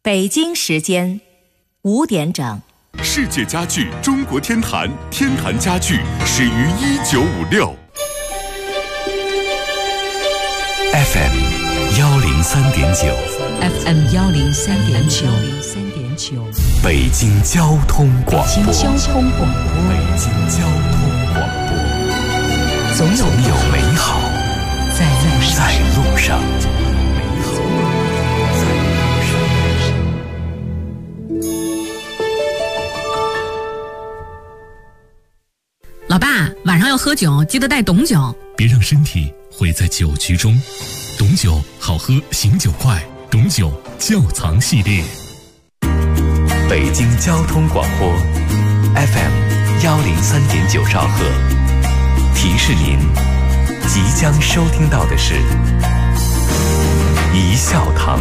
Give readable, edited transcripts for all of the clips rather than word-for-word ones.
北京时间5点整。 世界家具中国天坛，天坛家具始于1956。 FM 103.9 FM 103.9 北京交通广播。 北京交通广播。 总有美好在路上。 老爸，晚上要喝酒，记得带董酒， 别让身体毁在酒局中。董酒好喝，醒酒快，董酒窖藏系列。 北京交通广播 FM 103.9兆赫，提示您即将收听到的是一笑堂。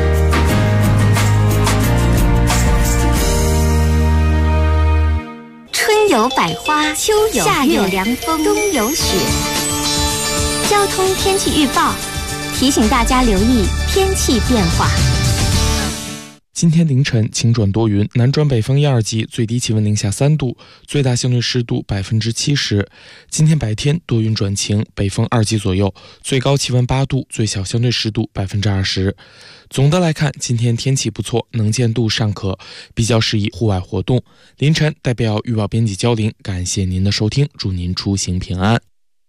春有百花，秋有夏有凉风，冬有雪。交通天气预报提醒大家留意天气变化。 今天凌晨晴转多云，南转北风1、2级，最低气温零下3度，最大相对湿度70%。今天白天多云转晴，北风2级左右，最高气温8度，最小相对湿度20%。总的来看，今天天气不错，能见度尚可，比较适宜户外活动。凌晨代表预报编辑焦玲，感谢您的收听，祝您出行平安。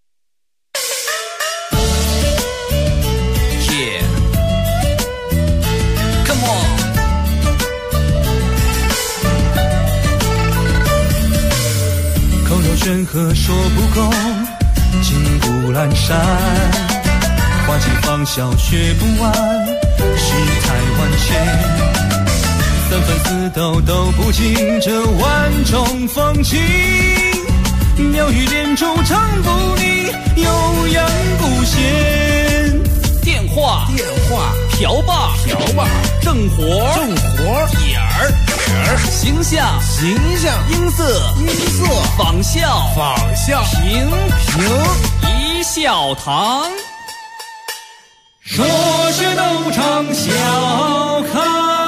口若悬河说不够，金不阑珊，花季芳笑学不完，世态万千，三分四斗都不尽这万种风情，妙语连珠唱不腻，悠扬不闲。 电话瓢把正活点儿形象音色仿效评一笑堂， 说学逗唱笑开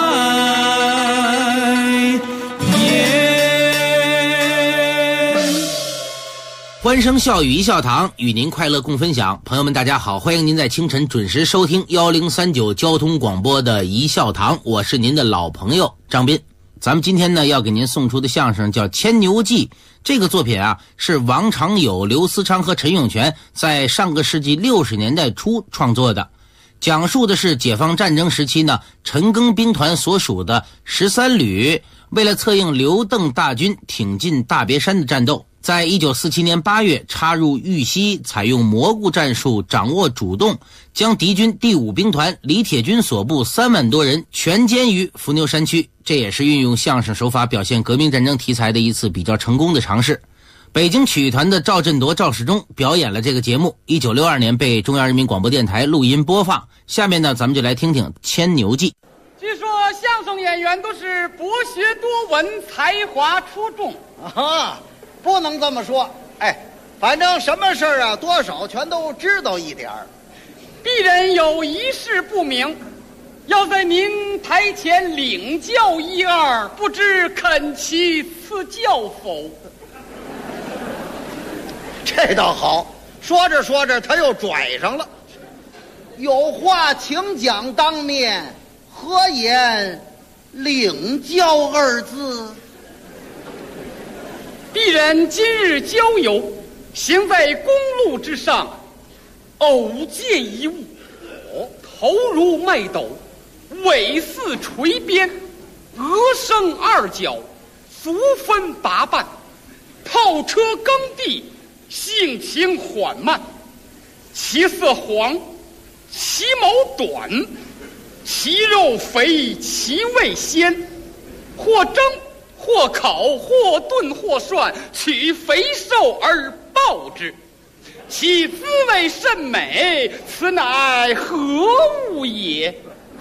欢声笑语一笑堂，与您快乐共分享。朋友们大家好，欢迎您在清晨准时收听1039交通广播的一笑堂，我是您的老朋友张斌。咱们今天呢要给您送出的相声叫《牵牛记》，这个作品啊是王长友、刘思昌和陈永泉在上个世纪60年代初创作的，讲述的是解放战争时期呢陈赓兵团所属的13旅为了策应刘邓大军挺进大别山的战斗，在1947年8月插入豫西，采用蘑菇战术，掌握主动，将敌军第5兵团李铁军所部3万多人全歼于伏牛山区，这也是运用相声手法表现革命战争题材的一次比较成功的尝试。北京曲艺团的赵振铎、赵世忠表演了这个节目，1962年被中央人民广播电台录音播放。下面呢，咱们就来听听《牵牛记》。 据说相声演员都是博学多闻，才华出众啊。不能这么说，反正什么事儿啊，多少全都知道一点儿。 鄙人有一事不明，要在您台前领教1、2，不知肯其赐教否？ 这倒好，说着说着他又拽上了。有话请讲当面，何言领教2字？ 鄙人今日郊游，行在公路之上，偶见一物，头如麦斗，尾似垂鞭，额生2角，足分8瓣，炮车耕地，性情缓慢，其色黄，其毛短，其肉肥，其味鲜，或蒸或烤，或炖，或涮，取肥瘦而爆之，其滋味甚美，此乃何物也？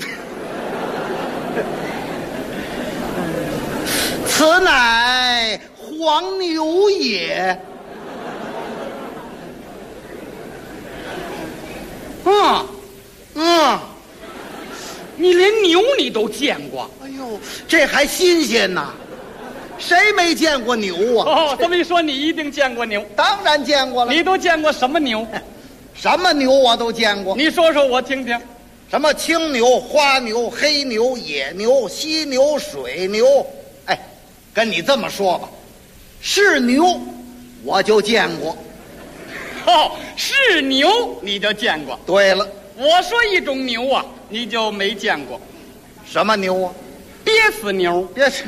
此乃黄牛也。 你连牛你都见过。 哎呦，这还新鲜呐！谁没见过牛啊？ 哦，这么一说，你一定见过牛。 当然见过了。 你都见过什么牛？ 什么牛我都见过。 你说说我听听。 什么青牛、花牛、黑牛、野牛、犀牛、水牛？哎，跟你这么说吧，是牛我就见过。 哦，是牛你就见过。 对了， 我说一种牛啊，你就没见过。 什么牛啊？ 憋死牛。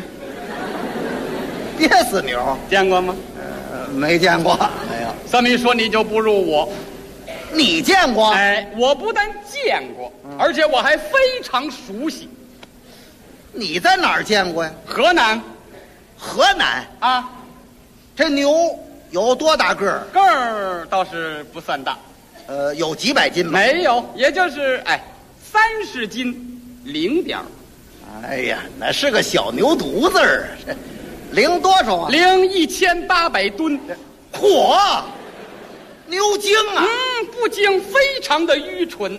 憋死牛见过吗？ 没见过。哎呀， 这么一说你就不如我。 你见过？ 哎，我不但见过，而且我还非常熟悉。 你在哪儿见过呀？ 河南。 河南啊， 这牛有多大个儿？ 个儿倒是不算大， 有几百斤吧？ 没有，也就是30斤零点。 哎呀，那是个小牛犊子儿，零多少啊？ 零1800吨。 嚯！牛精啊！ 不精，非常的愚蠢。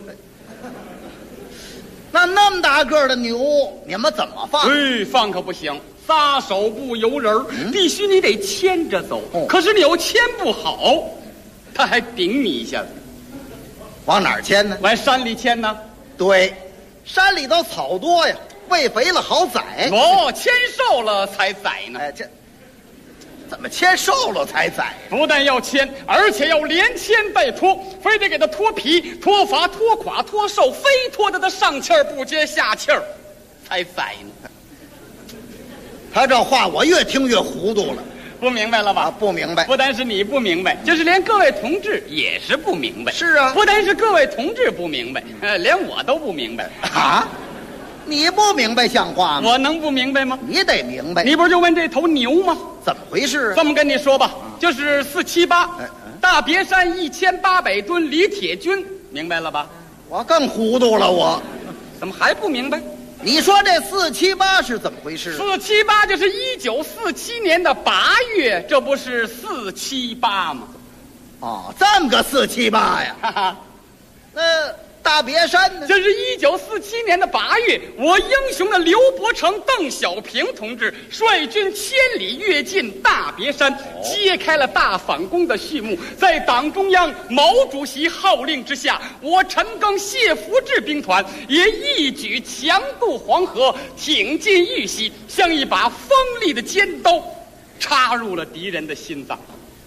那么大个的牛，你们怎么放？ 放可不行，撒手不由人，必须你得牵着走。可是你又牵不好，他还顶你一下子。 往哪儿牵呢？ 往山里牵呢。 对，山里头草多呀，喂肥了好宰。 哦，牵瘦了才宰呢。 哎，这怎么牵瘦了才宰？ 不但要牵，而且要连牵带拖，非得给它脱皮、脱发、脱垮、脱瘦，非脱得它上气儿不接下气儿，才宰呢。 他这话我越听越糊涂了， 不明白了吧？ 不明白。 不单是你不明白，就是连各位同志也是不明白。 是啊， 不单是各位同志不明白，连我都不明白啊。你不明白像话吗？ 我能不明白吗？ 你得明白。 你不是就问这头牛吗？ 怎么回事？ 这么跟你说吧，就是478，大别山1800吨李铁军，明白了吧？ 我更糊涂了，我怎么还不明白？ 你说这478是怎么回事 ？478就是1947年的8月，这不是478吗？ 哦，这么个478呀！ 哈哈， 那大别山呢？ 这是1947年的8月，我英雄的刘伯承、邓小平同志率军千里跃进大别山，揭开了大反攻的序幕。在党中央毛主席号令之下，我陈赓、谢福治兵团也一举强渡黄河，挺进玉溪，像一把锋利的尖刀，插入了敌人的心脏。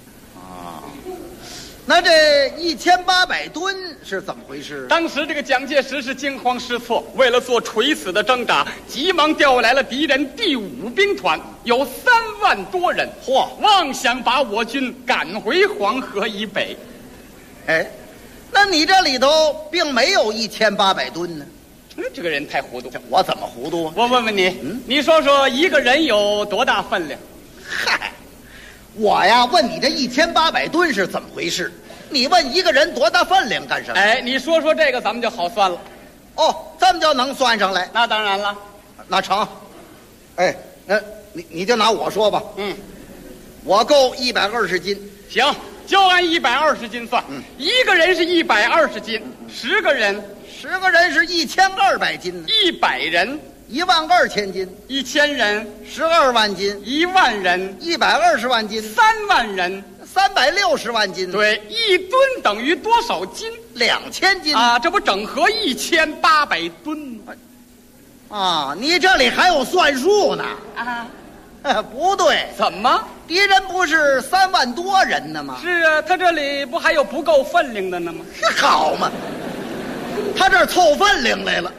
那这1800吨是怎么回事？ 当时这个蒋介石是惊慌失措，为了做垂死的挣扎，急忙调来了敌人第5兵团，有3万多人，妄想把我军赶回黄河以北。 哎，那你这里头并没有1800吨呢？ 这个人太糊涂。 我怎么糊涂啊？ 我问问你，你说说一个人有多大分量？ 嗨。我呀，问你这1800吨是怎么回事？你问一个人多大分量干什么？ 哎，你说说这个，咱们就好算了。 哦，这么就能算上来？ 那当然了， 那成。哎，那你就拿我说吧。我够120斤。 行，就按120斤算。一个人是120斤，10个人 ，10个人是1200斤呢。 100人。 12000斤 ，1000人 ，12万斤 ，1万人 ，120万斤 ，3万人 ，360万斤。 对，1吨等于多少斤 ？2000斤啊！这不整合1800吨吗？ 啊，你这里还有算数呢？啊，不对， 怎么？ 敌人不是3万多人呢吗？ 是啊，他这里不还有不够分量的呢吗？ 好嘛，他这儿凑分量来了。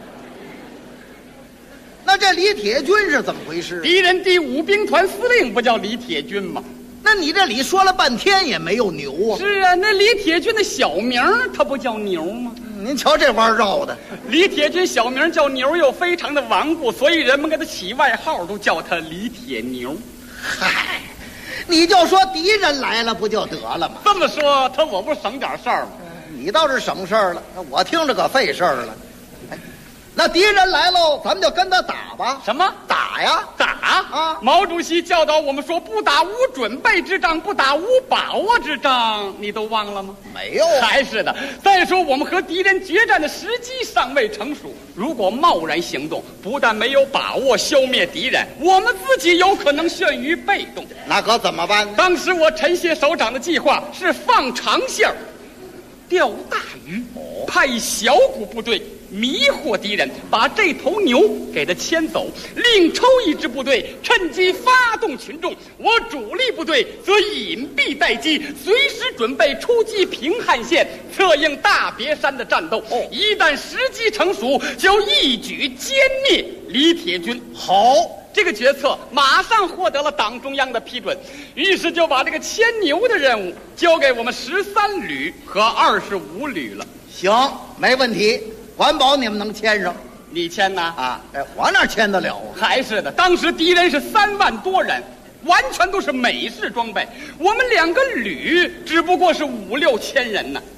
那这李铁军是怎么回事？ 敌人第5兵团司令不叫李铁军吗？ 那你这里说了半天也没有牛啊？ 是啊，那李铁军的小名他不叫牛吗？ 您瞧这弯绕的。 李铁军小名叫牛，又非常的顽固，所以人们给他起外号都叫他李铁牛。 嗨，你就说敌人来了不就得了吗？ 这么说他我不省点事儿吗？ 你倒是省事儿了，我听着可费事儿了。 那敌人来喽，咱们就跟他打吧。 什么打呀？ 打啊！毛主席教导我们说，不打无准备之仗，不打无把握之仗，你都忘了吗？ 没有， 还是的。再说我们和敌人决战的时机尚未成熟，如果贸然行动，不但没有把握消灭敌人，我们自己有可能陷于被动。 那可怎么办呢？ 当时我陈协首长的计划是放长线钓大鱼，派小股部队迷惑敌人，把这头牛给他牵走，另抽一支部队趁机发动群众，我主力部队则隐蔽待机，随时准备出击平汉线，策应大别山的战斗。一旦时机成熟，就一举歼灭李铁军。 好， 这个决策马上获得了党中央的批准，于是就把这个牵牛的任务交给我们13旅和25旅了。 行，没问题，管保你们能牵上。 你牵呐？ 啊，我哪牵得了啊？ 还是的，当时敌人是3万多人，完全都是美式装备，我们2个旅只不过是5、6千人呢。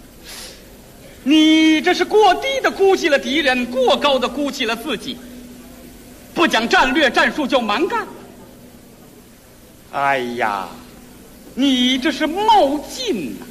你这是过低的估计了敌人，过高的估计了自己，不讲战略战术就蛮干。哎呀，你这是冒进呐！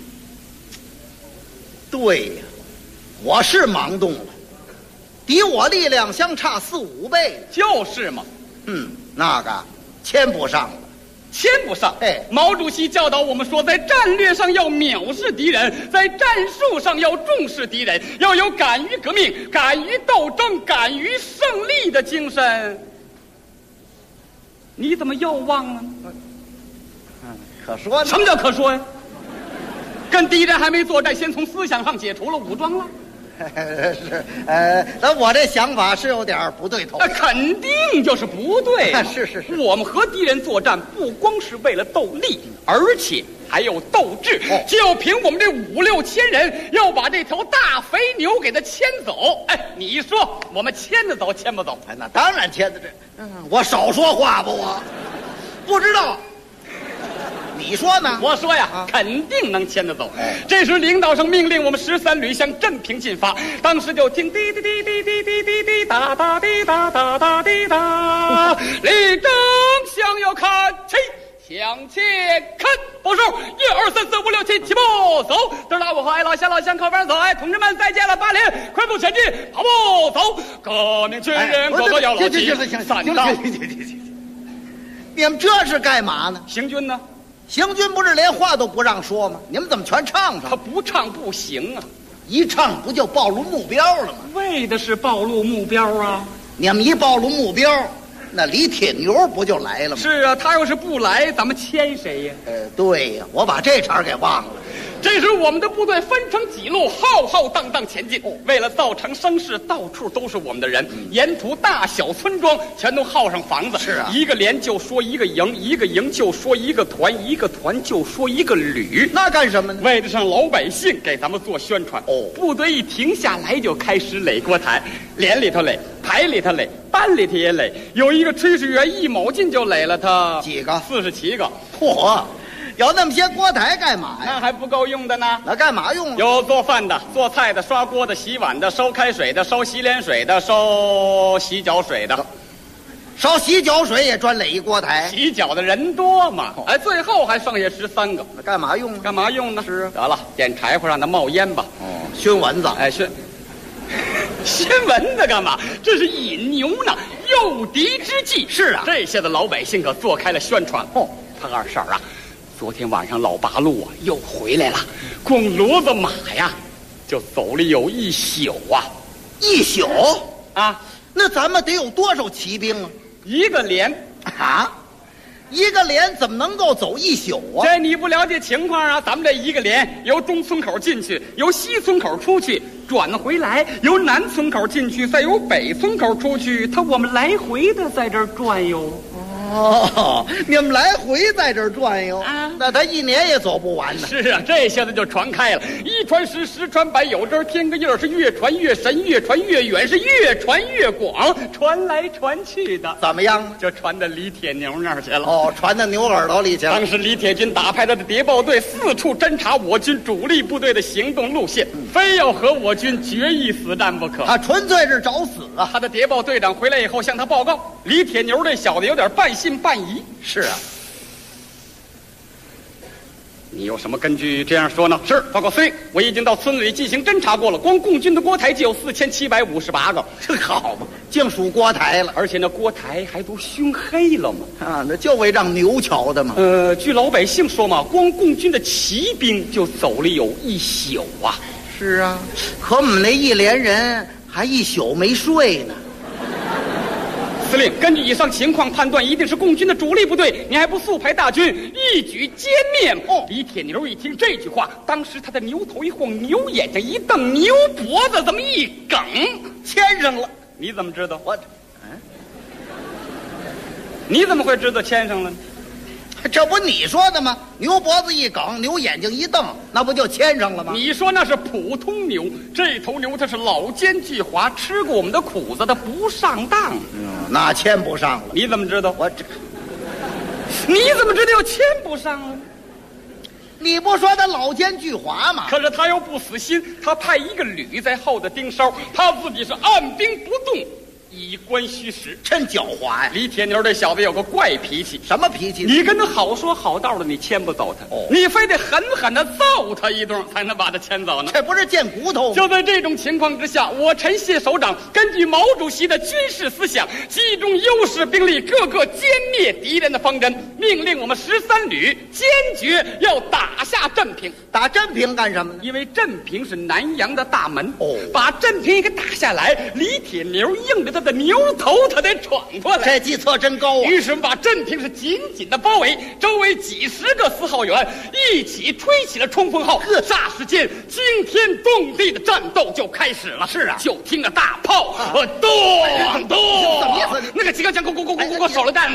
对呀，我是盲动了，敌我力量相差4、5倍。 就是嘛。 那个牵不上了。 牵不上。毛主席教导我们说，在战略上要藐视敌人，在战术上要重视敌人，要有敢于革命、敢于斗争、敢于胜利的精神。你怎么又忘了？ 可说呢？ 什么叫可说呀？跟敌人还没作战，先从思想上解除了武装了。 是，那我这想法是有点不对头。 肯定就是不对。 是。 我们和敌人作战，不光是为了斗力，而且还有斗志。就凭我们这5、6千人，要把这头大肥牛给它牵走。你说我们牵得走，牵不走？ 那当然牵得着。我少说话吧，我不知道。你说呢？ 我说呀，肯定能牵得走。这时领导上命令我们13旅向镇平进发，当时就听滴滴滴滴滴滴滴滴哒哒滴哒哒哒滴哒，立正向右看齐，向前看，报数1、2、3、4、5、6、7，起步走。德拉我和爱老乡老乡靠边走。同志们再见了，80，快步前进，跑步走。革命军人口头要牢记。3大。 你们这是干嘛呢？ 行军呢？ 行军不是连话都不让说吗？你们怎么全唱上了？ 他不唱不行啊！ 一唱不就暴露目标了吗？ 为的是暴露目标啊！ 你们一暴露目标，那李铁牛不就来了吗？ 是啊，他要是不来，咱们牵谁呀？ 对呀，我把这茬给忘了。 这时我们的部队分成几路，浩浩荡荡前进。为了造成声势，到处都是我们的人，沿途大小村庄全都耗上房子。 是啊， 一个连就说一个营，一个营就说一个团，一个团就说一个旅。 那干什么呢？ 为了让老百姓给咱们做宣传。部队一停下来就开始垒锅台，连里头垒，排里头垒，班里头也垒。有一个炊事员一卯劲就垒了他几个 ？47个。 嚯！有那么些锅台干嘛呀？ 那还不够用的呢。 那干嘛用啊？ 有做饭的、做菜的、刷锅的、洗碗的、烧开水的、烧洗脸水的、烧洗脚水的。 烧洗脚水也专垒一锅台。 洗脚的人多嘛。最后还剩下13个。 那干嘛用啊？ 干嘛用呢？是得了，点柴火让它冒烟吧。 熏蚊子。 熏蚊子干嘛？这是引牛呢，诱敌之计。 是啊， 这下子老百姓可做开了宣传。他二婶啊，昨天晚上老八路啊又回来了，光骡子马呀，就走了有1宿啊 ！1宿啊？ 那咱们得有多少骑兵啊 ？1个连啊？1个连怎么能够走1宿啊？ 这你不了解情况啊！咱们这1个连由东村口进去，由西村口出去，转回来，由南村口进去，再由北村口出去，我们来回的在这儿转悠。 哦，你们来回在这儿转悠啊？那他一年也走不完呢。 是啊，这下子就传开了，一传十，十传百，有这天个印儿是越传越神，越传越远，是越传越广，传来传去的。 怎么样？ 就传到李铁牛那儿去了。 哦，传到牛耳朵里去了。 当时李铁军打派他的谍报队四处侦察我军主力部队的行动路线，非要和我军决一死战不可。 他纯粹是找死啊！ 他的谍报队长回来以后向他报告，李铁牛这小子有点半信半疑。 是啊， 你有什么根据这样说呢？是，报告司令，我已经到村里进行侦查过了，光共军的锅台就有4758个。 这好嘛，净数锅台了， 而且那锅台还都熏黑了嘛。 啊，那就为让牛瞧的嘛。 据老百姓说嘛，光共军的骑兵就走了有一宿啊。 是啊，可我们那一连人还一宿没睡呢。 司令，根据以上情况判断，一定是共军的主力部队，你还不速派大军一举歼灭？李铁牛一听这句话，当时他的牛头一晃，牛眼睛一瞪，牛脖子这么一梗， 牵上了。 你怎么知道？你怎么会知道牵上了呢？ 这不你说的吗？牛脖子一梗，牛眼睛一瞪，那不就牵上了吗？ 你说那是普通牛，这头牛它是老奸巨猾，吃过我们的苦子，它不上当。 那牵不上了。 你怎么知道？你怎么知道又牵不上了？ 你不说他老奸巨猾吗？ 可是他又不死心，他派一个旅在后头盯梢，他自己是按兵不动，以观虚实， 真狡猾呀！ 李铁牛这小子有个怪脾气。 什么脾气？ 你跟他好说好道的，你牵不走他，你非得狠狠的揍他一顿，才能把他牵走呢。 这不是贱骨头吗？ 就在这种情况之下，我陈谢首长根据毛主席的军事思想，集中优势兵力，各个歼灭敌人的方针，命令我们13旅坚决要打下镇平。 打镇平干什么呢？ 因为镇平是南阳的大门，把镇平给打下来，李铁牛硬着他的牛头，他得闯过来。 这计策真高啊！ 于是我们把镇平是紧紧的包围，周围几十个4号员一起吹起了冲锋号，霎时间惊天动地的战斗就开始了。 是啊， 就听着大炮咚咚， 什么意思？ 那个机关枪咕手榴弹，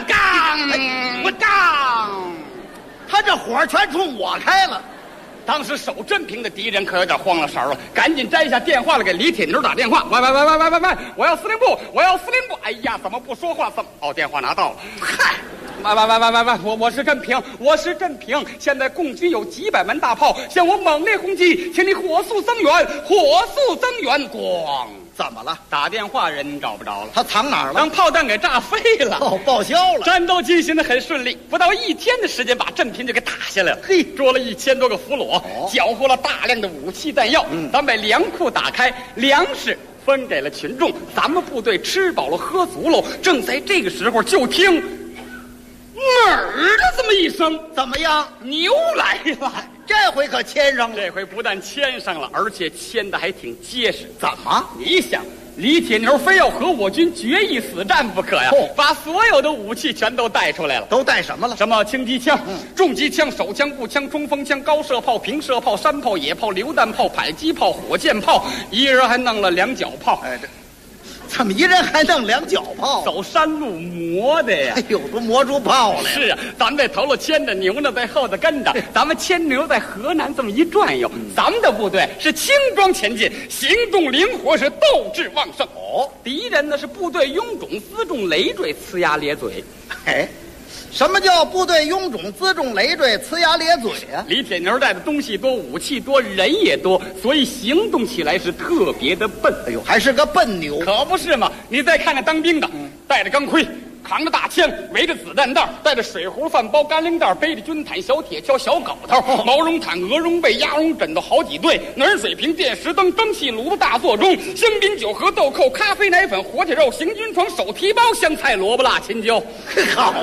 杠， 他这火全冲我开了。 当时守镇平的敌人可有点慌了神了，赶紧摘下电话了，给李铁牛打电话。喂，我要司令部，我要司令部。哎呀，怎么不说话？电话拿到了。嗨，喂，我是镇平，现在共军有几百门大炮向我猛烈轰击，请你火速增援，咣！ 怎么了？ 打电话人找不着了， 他藏哪儿了？ 让炮弹给炸飞了。 报销了。 战斗进行得很顺利，不到1天的时间把镇平就给打下来了。 嘿， 捉了1000多个俘虏，缴获了大量的武器弹药。咱把粮库打开，粮食分给了群众，咱们部队吃饱了喝足了。正在这个时候，就听门儿的这么一声， 怎么样？ 牛来了。 这回可牵上了。 这回不但牵上了，而且牵得还挺结实。 怎么？ 你想，李铁牛非要和我军决一死战不可呀！把所有的武器全都带出来了。 都带什么了？ 什么轻机枪、重机枪、手枪、步枪、冲锋枪、高射炮、平射炮、山炮、野炮、榴弹炮、迫击炮、火箭炮，一人还弄了2脚炮。 怎么一人还弄2脚炮？ 走山路磨的呀！ 哎呦，都磨出炮来了。 是啊，咱们这头了牵着，牛呢在后头跟着。咱们牵牛在河南这么一转悠，咱们的部队是轻装前进，行动灵活，是斗志旺盛。敌人呢是部队臃肿辎重累赘，呲牙咧嘴。 什么叫部队臃肿辎重累赘，呲牙咧嘴啊？ 李铁牛带的东西多，武器多，人也多，所以行动起来是特别的笨。 哎呦，还是个笨牛， 可不是嘛！你再看看当兵的，带着钢盔，扛着大枪，围着子弹袋，带着水壶、饭包、干零袋，背着军毯、小铁锹、小镐头，毛绒毯、鹅绒被、鸭绒枕头好几对，暖水瓶、电石灯、蒸汽炉子大座钟，香槟酒盒、豆蔻、咖啡奶粉、火腿肉、行军床、手提包、香菜、萝卜辣、青椒。 好。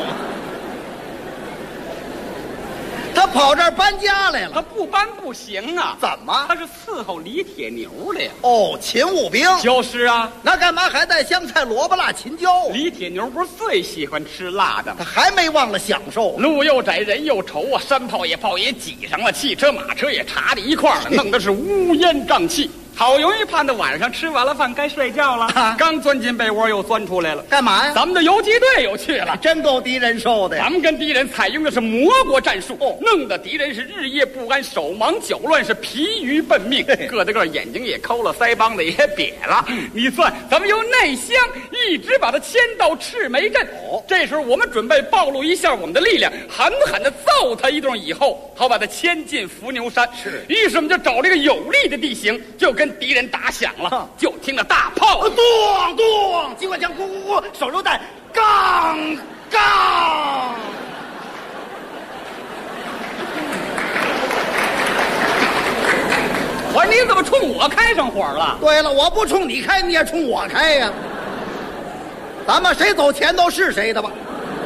他跑这儿搬家来了， 他不搬不行啊！ 怎么？ 他是伺候李铁牛的呀！ 勤务兵就是啊。 那干嘛还带香菜、萝卜辣、青椒？ 李铁牛不是最喜欢吃辣的吗？ 他还没忘了享受。 路又窄，人又稠啊！山炮也挤上了，汽车马车也插在一块儿了，弄得是乌烟瘴气。 好容易盼到晚上吃完了饭该睡觉了，刚钻进被窝又钻出来了， 干嘛呀？ 咱们的游击队又去了， 真够敌人受的呀！ 咱们跟敌人采用的是魔国战术，弄得敌人是日夜不安，手忙脚乱，是疲于奔命，个的个眼睛也抠了，腮帮子也瘪了。你算，咱们由内乡一直把他牵到赤眉镇。这时候我们准备暴露一下我们的力量，狠狠地揍他一顿，以后好把他牵进伏牛山。是，于是我们就找了一个有利的地形，就跟敌人打响了。就听着大炮咚咚，机关枪咕咕咕，手榴弹杠杠。 我说你怎么冲我开上火了？ 对了，我不冲你开，你也冲我开呀。咱们谁走前头是谁的吧。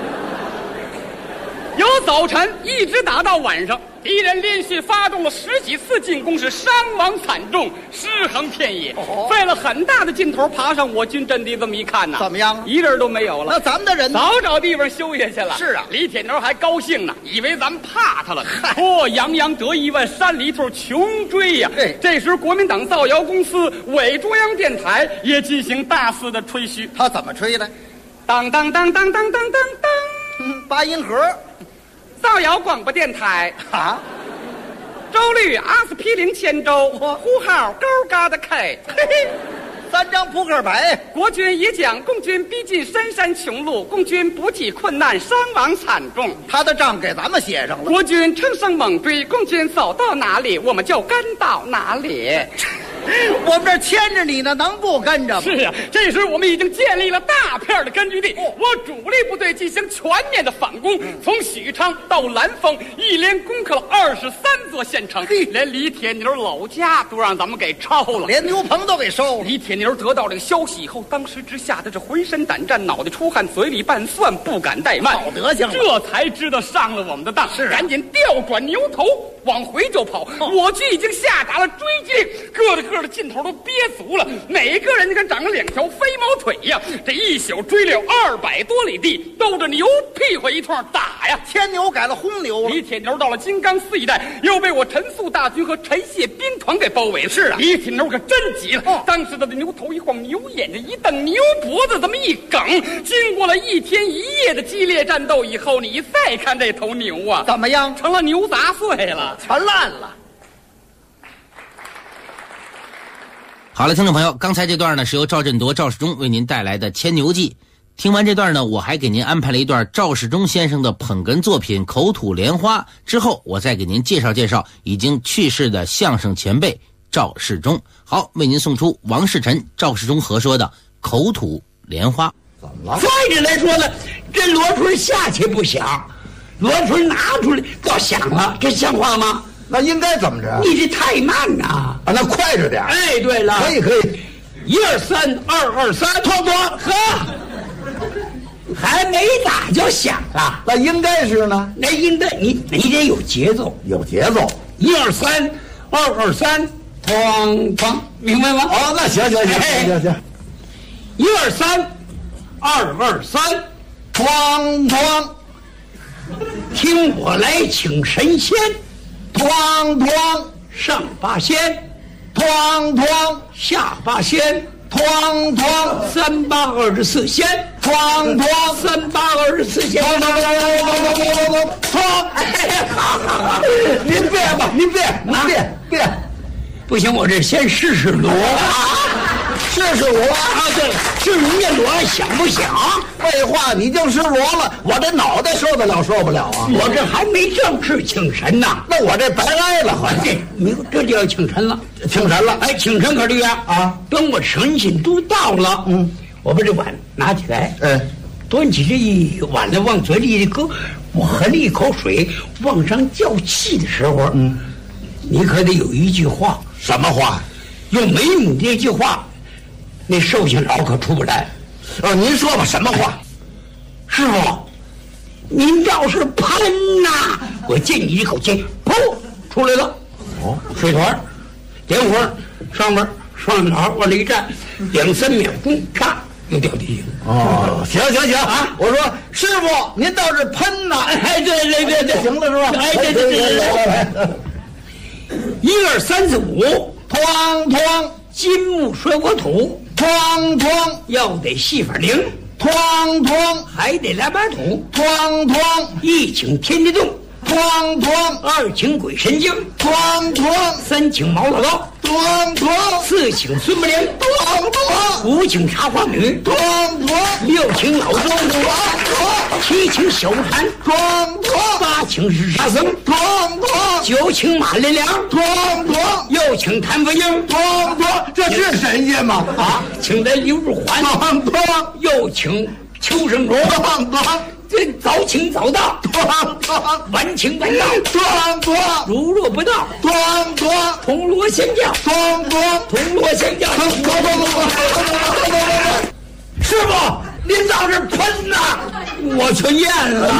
由早晨一直打到晚上，敌人连续发动了10几次进攻，是伤亡惨重，尸横遍野。费了很大的劲头爬上我军阵地，这么一看呢， 怎么样？ 一人都没有了。 那咱们的人呢？ 早找地方休息去了。 是啊， 李铁牛还高兴呢，以为咱们怕他了，洋洋得意，往山里头穷追呀。这时国民党造谣公司伪中央电台也进行大肆的吹嘘。 他怎么吹的？ 当当当当当当当当， 八音盒。 造谣广播电台啊， 周率阿司匹林千周，呼号勾嘎的 K， 嘿嘿 ，3张扑克牌。 国军也讲共军逼近深山穷路，共军补给困难，伤亡惨重。 他的账给咱们写上了。 国军乘胜猛追，共军走到哪里，我们就跟到哪里。 我们这牵着你呢，能不跟着吗？ 是啊，这时我们已经建立了大片的根据地，我主力部队进行全面的反攻，从许昌到兰丰，一连攻克了23座县城，连李铁牛老家都让咱们给抄了， 连牛棚都给收了。 李铁牛得到这个消息以后，当时之下的是浑身胆战，脑袋出汗，嘴里拌蒜，不敢怠慢。 好德行， 这才知道上了我们的当，是赶紧调转牛头往回就跑。我军已经下达了追击令，个的劲头都憋足了，每个人就跟长了2条飞毛腿一样。这一宿追了200多里地，兜着牛屁股一通打呀， 牵牛改了轰牛了。 李铁牛到了金刚寺一带，又被我陈粟大军和陈谢兵团给包围了。是啊，李铁牛可真急了。当时他的牛头一晃，牛眼睛一瞪，牛脖子这么一梗。经过了1天1夜的激烈战斗以后，你再看这头牛啊， 怎么样？ 成了牛杂碎了， 全烂了。 好了，听众朋友，刚才这段呢是由赵振铎、赵世忠为您带来的《牵牛记》。听完这段呢，我还给您安排了一段赵世忠先生的捧哏作品《口吐莲花》。之后我再给您介绍介绍已经去世的相声前辈赵世忠。好，为您送出王世臣、赵世忠合说的《口吐莲花》。 怎么了？再者来说了，这罗春下去不响，罗春拿出来倒响了，这像话吗？ 那应该怎么着？ 你这太慢呐！ 啊，那快着点。 哎，对了， 可以 ，1 2 3 2 2 3，拖拖，呵，还没打就响了。 那应该是呢？ 那应该你得有节奏， 有节奏。 1 2 3 2 2 3，哐哐，明白吗？ 哦，那行。 1 2 3 2 2 3， 哐哐， 听我来请神仙。 哐哐， 上八仙， 哐哐， 下八仙， 哐哐 ，3、8、24仙， 哐哐 ，3、8、24仙， 哐！哎，好，您变吧，您变， 不行，我这先试试锣啊。 试试锣啊，对，是人家锣响不响？ 废话，你就是锣了，我这脑袋受得了受不了啊？ 我这还没正式请神呢， 那我这白挨了，好像这就要请神了，哎，请神可厉害啊！ 等我神仙都到了，我把这碗拿起来，端起这一碗来往嘴里一搁，我喝了一口水，往上叫气的时候，你可得有一句话， 什么话？ 要没有你这句话，那寿星老可出不来。 您说吧，什么话？ 师傅，您倒是喷呐！我见你一口气，噗，出来了。水团，点火，上面双脑往里一站，2、3秒钟，嚓，又掉地下。 行啊！我说师傅，您倒是喷呐！ 哎，对， 行了是吧？ 哎，对，1、2、3、4、5， 哐哐， 金木水火土， 哐哐， 要得戏法灵， 哐哐， 还得来把土， 哐哐， 一请天地洞， 哐哐， 二请鬼神精， 哐哐， 三请毛老道， 哐哐， 四请孙不灵， 哐哐， 五请茶花女， 哐哐， 六请老庄， 哐哐， 七请小盘， 哐哐， 八请日沙僧， 哐哐， 九请马连良， 哐哐， 又请谭凤英， 哐哐，这是神仙吗？ 啊，请来刘日环， 哐哐， 又请邱生国， 哐哐。 这早请早到， 哐哐， 晚请晚到， 哐哐， 如若不到， 哐哐， 铜锣先叫， 哐哐， 铜锣先叫， 师傅，您到这喷呐， 我去验了。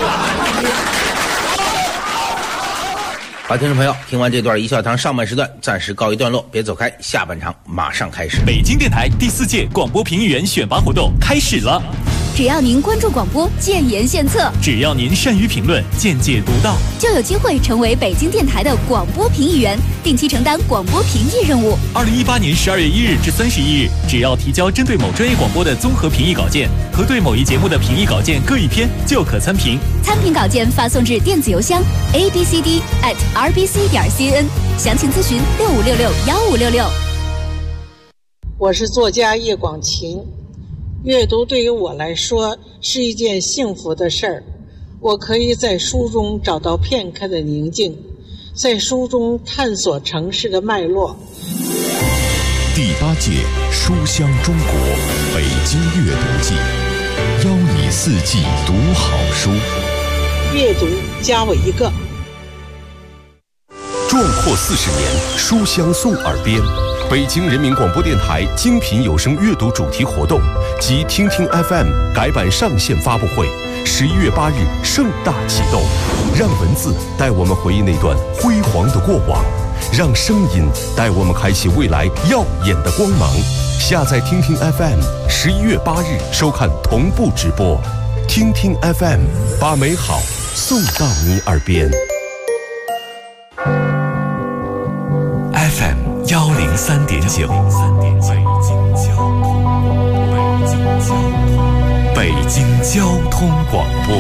好，听众朋友，听完这段一笑堂上半时段暂时告一段落，别走开，下半场马上开始。 北京电台第4届广播评议员选拔活动开始了。 只要您关注广播，建言献策， 只要您善于评论，见解独到， 就有机会成为北京电台的广播评议员，定期承担广播评议任务。 2018年12月1日至31日，只要提交针对某专业广播的综合评议稿件和对某一节目的评议稿件各一篇，就可参评。 参评稿件发送至电子邮箱 abcd@rbc.cn， 详情咨询65661566。 我是作家叶广晴。阅读对于我来说是一件幸福的事儿，我可以在书中找到片刻的宁静，在书中探索城市的脉络。 第8届书香中国北京阅读季，邀你4季读好书。 阅读加我一个。 壮阔40年，书香送耳边。北京人民广播电台精品有声阅读主题活动及听听 FM 改版上线发布会，11月8日盛大启动。让文字带我们回忆那段辉煌的过往，让声音带我们开启未来耀眼的光芒。下载听听 FM，11月8日收看同步直播。听听 FM， 把美好送到你耳边。 FM 103.9，北京交通广播，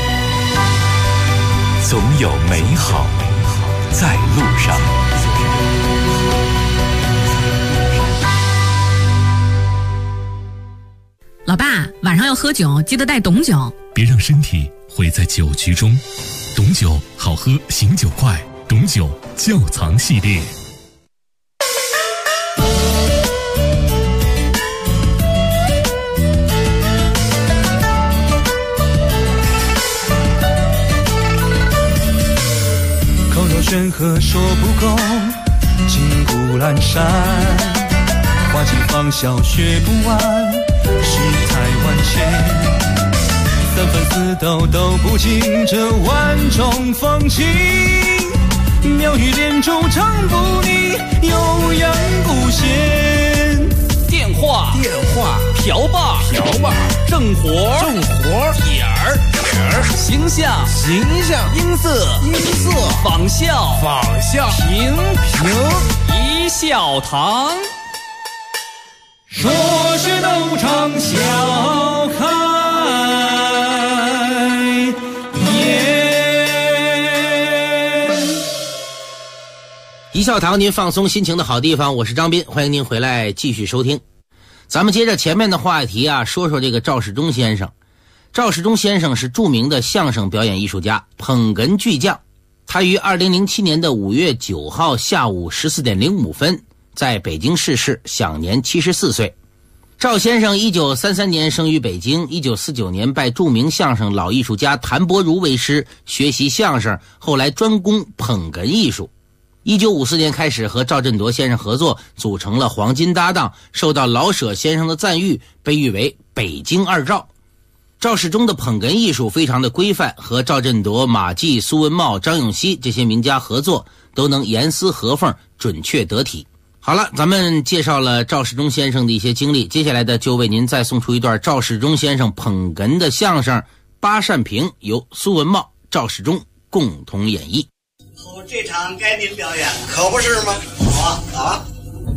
总有美好在路上。 老爸，晚上要喝酒，记得带董酒， 别让身体毁在酒局中。董酒好喝，醒酒快，董酒窖藏系列。 山河说不够，金谷阑珊，花季芳笑学不完，世态万千，三分四斗都不尽这万种风情，妙语连珠唱不腻，悠扬不闲。 电话瓢把正活点儿形象音色仿效评一笑堂， 说是斗场笑开颜。 一笑堂，您放松心情的好地方，我是张斌，欢迎您回来继续收听。咱们接着前面的话题啊，说说这个赵世忠先生。赵世忠先生是著名的相声表演艺术家，捧哏巨匠。他于2007年的5月9号下午14点05分在北京逝世，享年74岁。赵先生1933年生于北京，1949年拜著名相声老艺术家谭伯如为师，学习相声，后来专攻捧哏艺术。1954年开始和赵振铎先生合作，组成了黄金搭档，受到老舍先生的赞誉，被誉为北京二赵。赵世忠的捧哏艺术非常的规范，和赵振铎、马季、苏文茂、张永熙这些名家合作，都能严丝合缝，准确得体。好了，咱们介绍了赵世忠先生的一些经历，接下来的就为您再送出一段赵世忠先生捧哏的相声《八扇屏》，由苏文茂、赵世忠共同演绎。 这场该您表演了，可不是吗？好啊！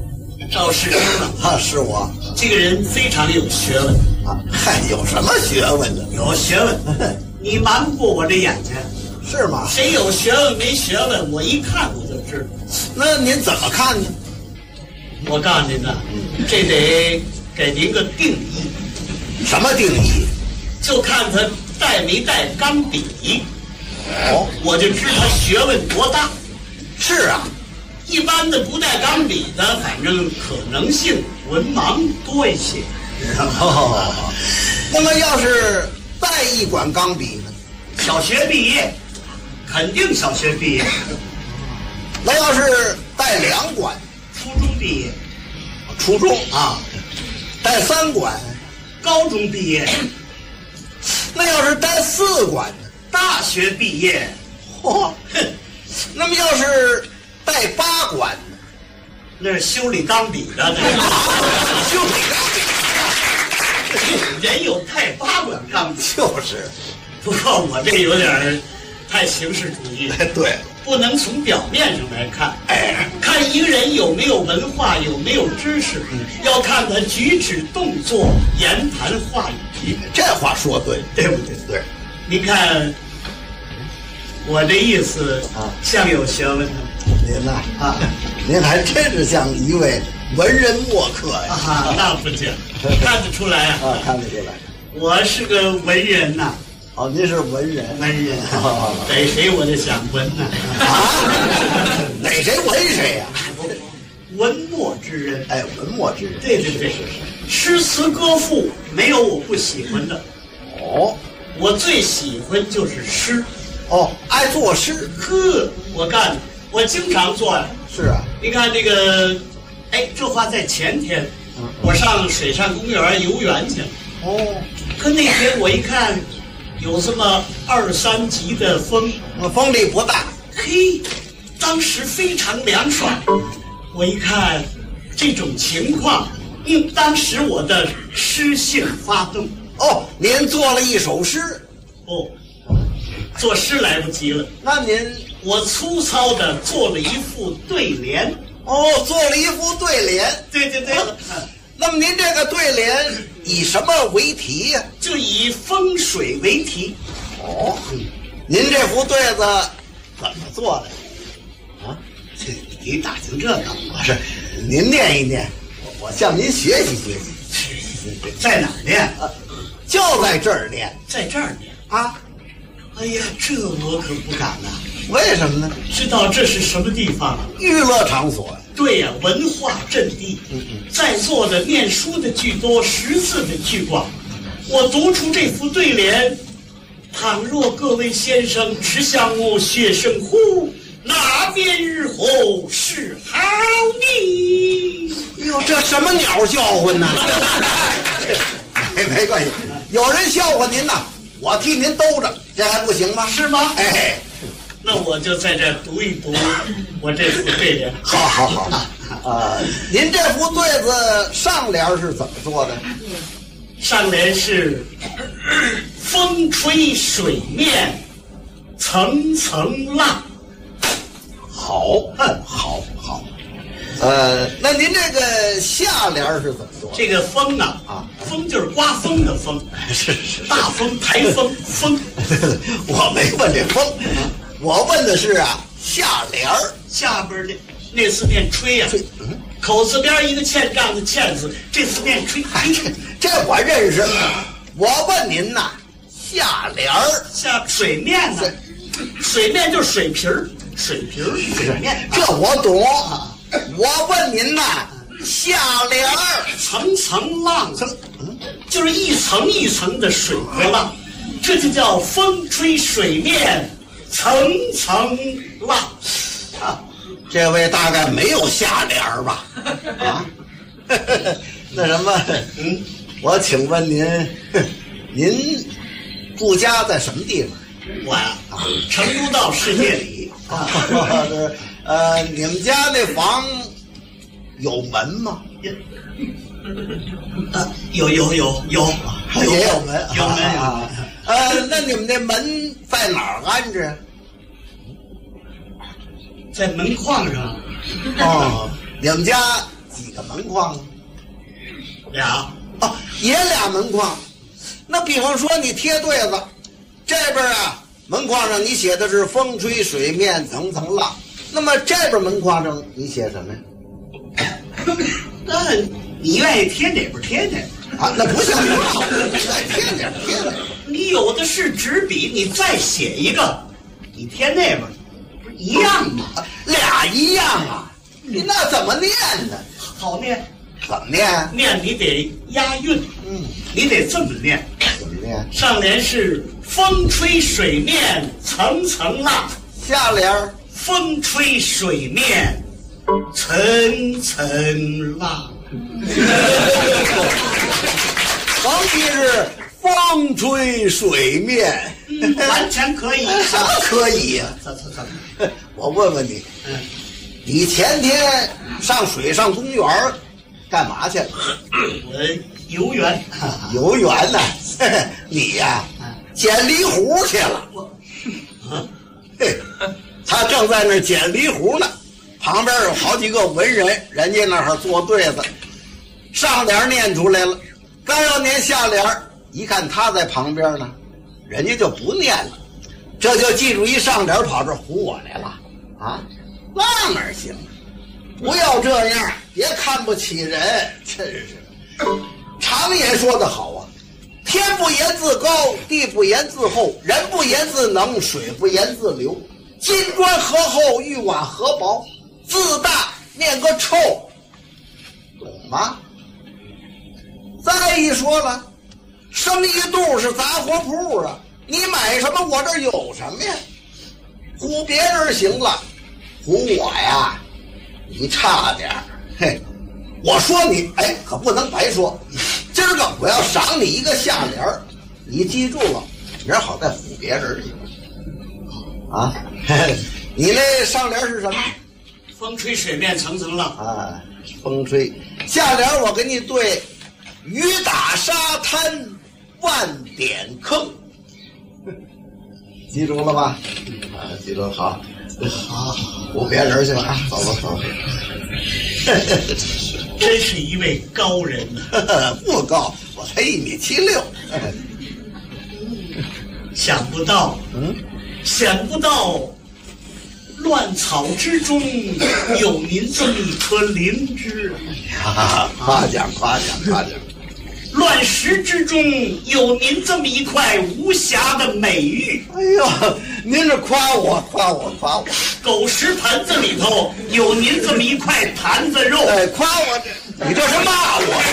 赵世忠啊，是我。 这个人非常有学问啊，嗨，有什么学问呢？ 有学问，你瞒不过我这眼睛， 是吗？ 谁有学问没学问，我一看我就知道。 那您怎么看呢？ 我告诉您呐，这得给您个定义。 什么定义？ 就看他带没带钢笔。哦，我就知他学问多大。 是啊。 一般的不带钢笔的，反正可能性文盲多一些。 哦，那么要是带一管钢笔呢？ 小学毕业，肯定小学毕业。 那要是带2管？ 初中毕业。 初中啊，带3管？ 高中毕业。 那要是带4管呢？ 大学毕业。 嚯，那么要是带8管呢？ 那是修理钢笔的， 修理钢笔，人有带8管钢笔， 就是。 不过我这有点太形式主义， 对， 不能从表面上来看。看一个人有没有文化，有没有知识，要看他举止动作、言谈话语。 这话说对， 对不对？ 对。 您看，我这意思像有学问的。 您呐您还真是像一位文人墨客呀！ 那不假，看得出来啊， 看得出来。 我是个文人呐。 哦，您是文人， 逮谁我就想文呐。 逮谁文谁呀？ 文墨之人， 哎，文墨之人。 对，诗词歌赋没有我不喜欢的。 哦， 我最喜欢就是诗。 哦，爱作诗。 呵，我经常做呀。 是啊。 你看这个，哎，这话在前天，我上水上公园游园去了。 哦。 可那天我一看，有这么2、3级的风， 风力不大。 嘿，当时非常凉爽。我一看这种情况，当时我的诗性发动。 哦，您做了一首诗。 哦，作诗来不及了。 那您？ 我粗糙的做了一副对联。 哦，做了一副对联。 对。 那么您这个对联以什么为题呀？ 就以风水为题。 哦，您这副对子怎么做的？ 啊，你打听这干嘛？ 是，您念一念，我向您学习学习。 在哪儿念？ 就在这儿念。 在这儿念啊？ 哎呀，这我可不敢呐。 为什么呢？ 知道这是什么地方？ 娱乐场所。 对呀，文化阵地。在座的念书的居多，识字的居广。我读出这副对联：倘若各位先生持相我学生乎，那边日后是好你。 哟，这什么鸟叫唤呢？没关系，有人笑话您呐，我替您兜着，这还不行吗？ 是吗？ 哎， 那我就在这读一读我这副对联。 好，您这副对子上联是怎么做的？ 上联是风吹水面层层浪。 好。那您这个下联是怎么做的？ 这个风风就是刮风的风， 是大风、台风，风。 我没问这风，我问的是下联下边的那字念吹呀，口字边一个欠账的欠字，这字念吹。 这我认识。我问您呐，下联下水面呢？水面就是水皮儿，水面， 这我懂。我问您呐，下联层层浪，就是一层一层的水和浪，这就叫风吹水面层层浪。 这位大概没有下联吧？那什么，我请问您住家在什么地方？ 我呀，成都道世界里。 你们家那房有门吗？ 有，也有门， 有门。那你们那门在哪儿安着？ 在门框上。 哦，你们家几个门框啊？ 俩。 哦，也俩门框。那比方说你贴对子，这边啊门框上你写的是风吹水面层层浪，那么这边门框上你写什么呀？ 那你愿意贴哪边贴哪边啊？那不行，再贴哪边贴哪边。 你有的是纸笔，你再写一个，你贴那边，不是一样吗？ 俩一样啊？你那怎么念呢？ 好念。 怎么念？ 念你得押韵，你得这么念。 怎么念？ 上联是风吹水面层层浪， 下联风吹水面层层浪。 横批是风吹水面， 完全可以。 什么可以呀？我问问你，你前天上水上公园干嘛去了？ 我游园。 游园呢？你呀，捡梨核去了。嘿，他正在那捡梨核呢，旁边有好几个文人，人家那儿做对子，上联念出来了，刚要念下联，一看他在旁边呢，人家就不念了，这就记住一上联跑这唬我来了啊！那哪行？不要这样，别看不起人，真是。常言说得好啊，天不言自高，地不言自厚，人不言自能，水不言自流。金砖何厚，玉瓦何薄，自大念个臭，懂吗？再一说了，生意肚是杂货铺啊，你买什么我这有什么呀？唬别人行了，唬我呀你差点。嘿，我说你可不能白说，今儿个我要赏你一个下联，你记住了，明儿好再唬别人去啊。你那上联是什么？ 风吹水面层层浪啊，风吹。下联我给你对，雨打沙滩万点坑，记住了吧？啊，记住好。好，唬别人去吧啊！走吧，走吧。 真是一位高人呢。不高，我才1.76米。 想不到，想不到，乱草之中有您这么一颗灵芝啊！夸奖，夸奖，夸奖。 乱石之中有您这么一块无瑕的美玉。 哎呦，您这夸我，夸我，夸我。 狗食盘子里头有您这么一块盘子肉。 哎，夸我，你这是骂我。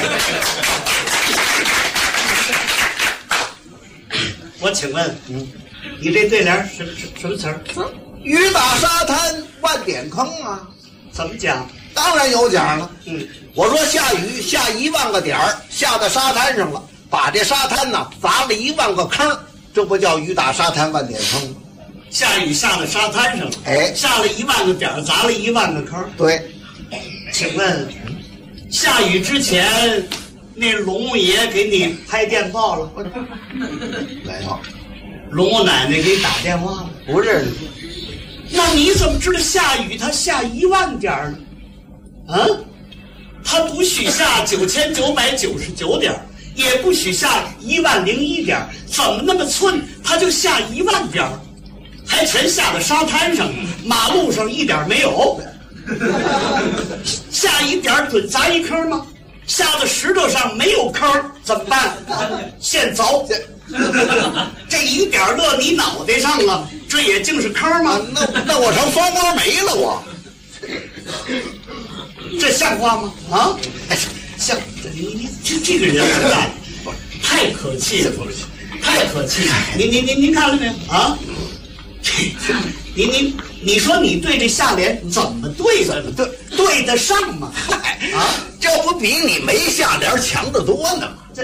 我请问，你这对联什么词儿？ 雨打沙滩万点坑啊！ 怎么讲？ 当然有讲了。我说下雨下1万个点儿，下到沙滩上了，把这沙滩呢砸了1万个坑，这不叫雨打沙滩万点坑吗？ 下雨下到沙滩上了，下了1万个点儿，砸了1万个坑。 对， 请问，下雨之前，那龙爷给你拍电报了？ 没有。 龙我奶奶给你打电话了？ 不认识。 那你怎么知道下雨它下1万点儿呢？啊，它不许下9999点，也不许下10001点，怎么那么寸？它就下1万点，还全下到沙滩上，马路上一点没有。下一点准砸一坑吗？下到石头上没有坑怎么办？现凿。这一点落你脑袋上了，这也竟是坑吗？ 那我成双锅没了我。 这像话吗？啊，像你这个人不干，太可气了，太可气了！您看了没有啊？你说你对这下联怎么对的？对得上吗？ 啊，这不比你没下联强得多呢吗？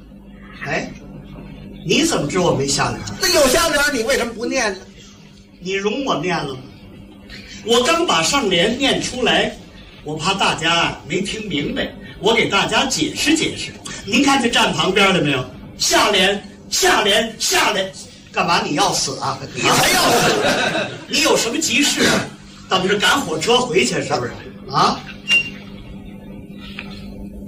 你怎么知道我没下联？ 那有下联你为什么不念呢？ 你容我念了吗？我刚把上联念出来，我怕大家没听明白，我给大家解释解释。您看这站旁边了没有？下联，干嘛你要死啊？ 你才要死！ 你有什么急事？等着赶火车回去是不是？啊？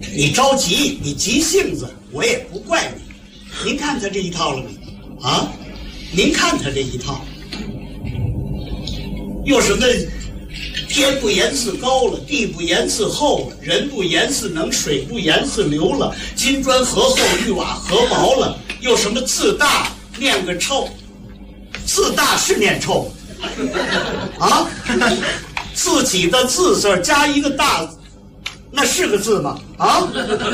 你着急，你急性子，我也不怪你。您看他这一套了没？啊，您看他这一套，有什么天不言自高了，地不言自厚了，人不言自能，水不言自流了，金砖何厚，玉瓦何薄了，又什么自大念个臭？自大是念臭啊？自己的自字加一个大字，那是个字吗？啊？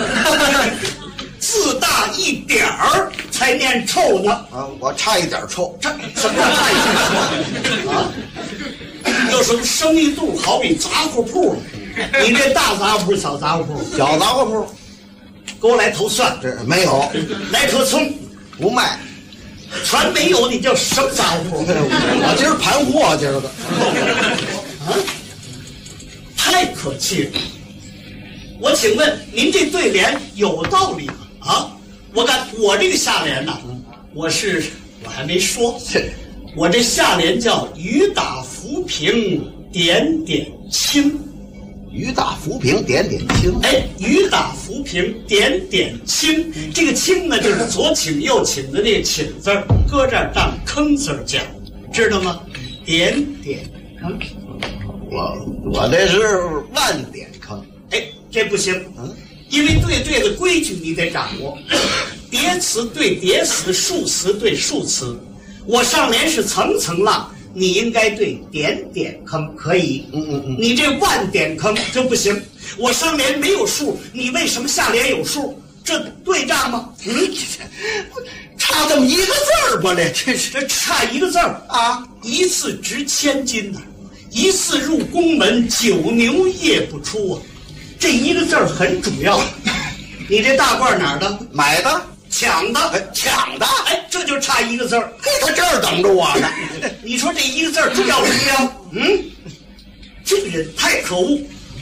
自大一点儿才念臭呢。 啊，我差一点臭。 什么叫差一点臭啊？有什么生意度好比杂货铺，你这大杂货铺小杂货铺？ 小杂货铺。 给我来头蒜， 这没有。 来颗葱， 不卖。 全没有，你叫什么杂货铺？ 我今儿盘货，今儿个。 啊，太可气了！我请问您这对联有道理吗？啊，我这个下联呢，我还没说，我这下联叫雨打浮萍点点青。 雨打浮萍点点青。 哎，雨打浮萍点点青，这个青呢就是左倾右倾的那个倾字儿，搁这儿当坑字儿讲，知道吗？点点坑。 我这是万点坑。 哎，这不行，因为对的规矩你得掌握，叠词对叠词，数词对数词。我上联是层层浪，你应该对点点坑，可以。你这万点坑就不行。我上联没有数，你为什么下联有数？这对账吗？ 差这么一个字儿吧， 这差一个字儿啊！一次值千金呐，一次入宫门，9牛夜不出啊！这一个字儿很主要。你这大褂哪儿的？ 买的？ 抢的？ 抢的？ 哎，这就差一个字儿。 嘿，他这儿等着我呢。 你说这一个字儿重要不重要？这个人太可恶。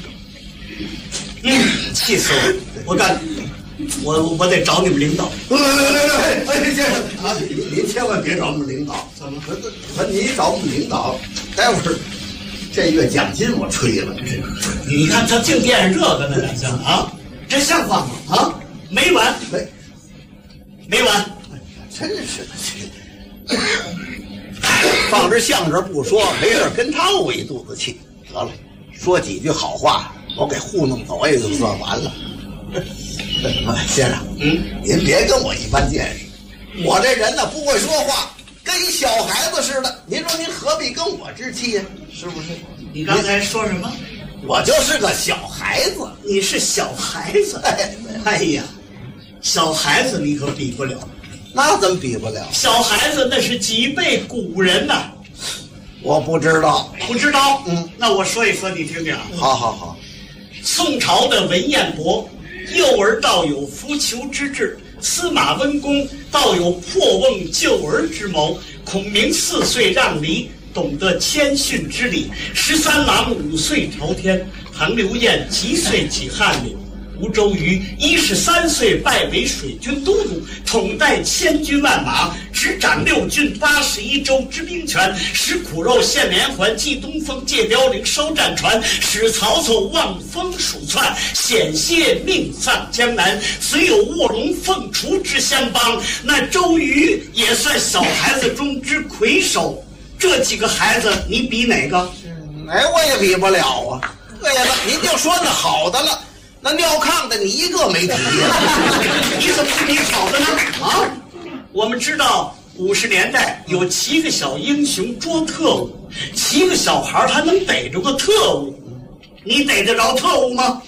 气死我！我得找你们领导。 先生啊，您千万别找我们领导。怎么？你找我们领导，待会儿这月奖金我吹了。 你看他净惦着这个呢，像啊，这像话吗？啊，没完，没完， 真是的。放着相声不说，没事跟他怄一肚子气。得了，说几句好话，我给糊弄走也就算完了。先生，您别跟我一般见识，我这人呢不会说话，跟一小孩子似的。您说您何必跟我置气呀？是不是？ 你刚才说什么？ 我就是个小孩子。 你是小孩子？哎呀，小孩子你可比不了。 那怎么比不了？ 小孩子那是几辈古人呐。 我不知道。 不知道？那我说一说你听听。 好。 宋朝的文彦博，幼儿道有扶裘之志，司马温公道有破瓮救儿之谋，孔明4岁让梨，懂得谦逊之礼。13郎5岁朝天，唐刘晏几岁起翰林。吴周瑜13岁拜为水军都督，统带1000军万马，执掌6郡81州之兵权，使苦肉献连环，祭东风，借凋零，烧战船，使曹操望风鼠窜，险些命丧江南。虽有卧龙凤雏之相帮，那周瑜也算小孩子中之魁首。这几个孩子，你比哪个？ 我也比不了啊。对了，您就说那好的了。那尿炕的你一个没提呀？ 你怎么不提好的呢？啊，我们知道50年代有7个小英雄捉特务，7个小孩他能逮着个特务，你逮得着特务吗？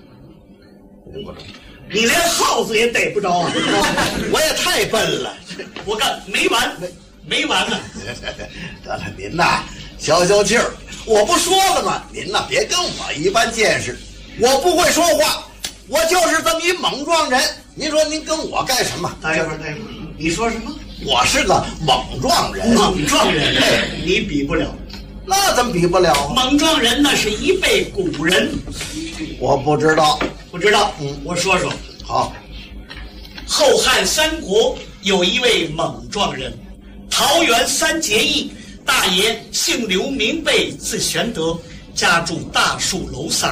你连耗子也逮不着啊！ 我也太笨了， 我看没完了。 得了，您呐消消气儿，我不说了吗？您呐别跟我一般见识。我不会说话，我就是这么一莽撞人。您说您跟我干什么？ 待会儿，你说什么？ 我是个莽撞人。 莽撞人，你比不了。 那怎么比不了？ 莽撞人那是一辈古人。 我不知道。 不知道？我说说。 好。 后汉三国有一位莽撞人，桃园3结义，大爷姓刘，名备，字玄德，家住大树楼上。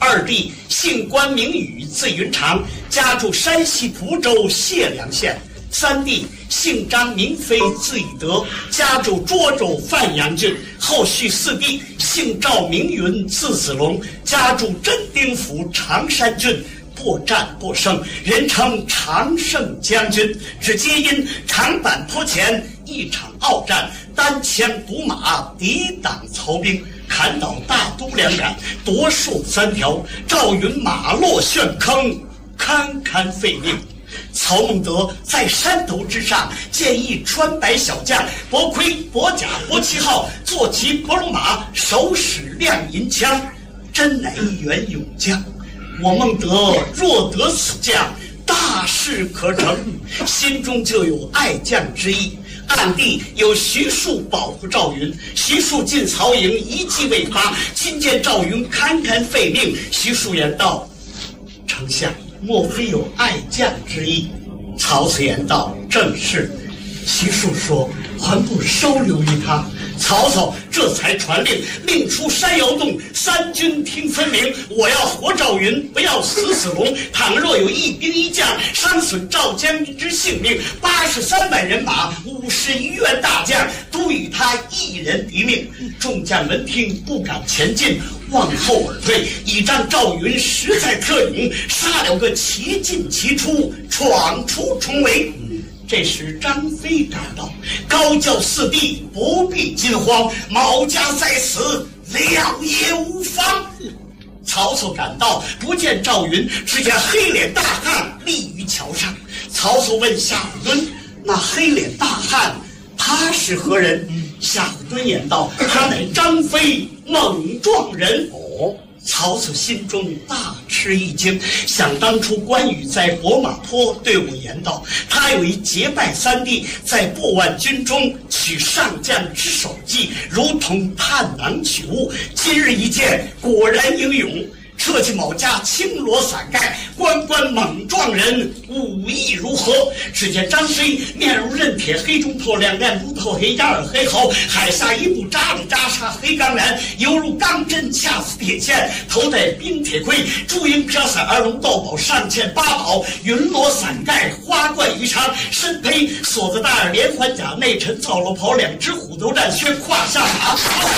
二弟姓关名羽，字云长，家住山西蒲州解良县。三弟姓张名飞，字以德，家住涿州范阳郡。后续四弟姓赵名云，字子龙，家住真丁府常山郡。破战不胜，人称常胜将军。只皆因长坂坡前一场鏖战，单枪独马抵挡曹兵，砍倒大都两杆，夺戍3条。赵云马落陷坑，堪堪废命。曹孟德在山头之上见一穿白小将，脖盔脖甲脖旗号，坐骑伯龙马，手使亮银枪，真乃一员勇将。我孟德若得此将，大事可成，心中就有爱将之意。暗地有徐庶保护赵云，徐庶进曹营，一计未发，亲见赵云堪堪废命。徐庶言道：“丞相莫非有爱将之意？”曹操言道：“正是。”徐庶说：“还不收留于他。”曹操这才传令，令出山摇洞，3军听分明。我要活赵云，不要死子龙。倘若有一兵一将伤损赵将军之性命，83万人马，51员大将，都与他一人敌命。众将闻听，不敢前进，往后而退，倚仗赵云实在特勇，杀了个其进其出，闯出重围。这时张飞赶到，高叫四弟不必惊慌，毛家在此，了也无妨。曹操赶到，不见赵云，只见黑脸大汉立于桥上。曹操问夏侯惇：“那黑脸大汉他是何人？”夏侯惇言道：“他乃张飞，猛撞人。”曹操心中大吃一惊，想当初关羽在博马坡对我言道，他有一结拜3弟，在破万军中取上将之首级，如同探囊取物。今日一见，果然英勇。撤去某家青罗伞盖，关关猛撞人，武艺如何？只见张飞面如刃铁黑中透，两面如透黑扎耳黑毫，海下一步扎里扎煞黑钢髯，犹如钢针恰似铁线，头戴冰铁盔，朱缨飘伞2龙斗宝，上嵌8宝，云罗伞盖花冠鱼肠，身披锁子大耳连环甲，内衬皂罗袍，2只虎头战靴，胯下马。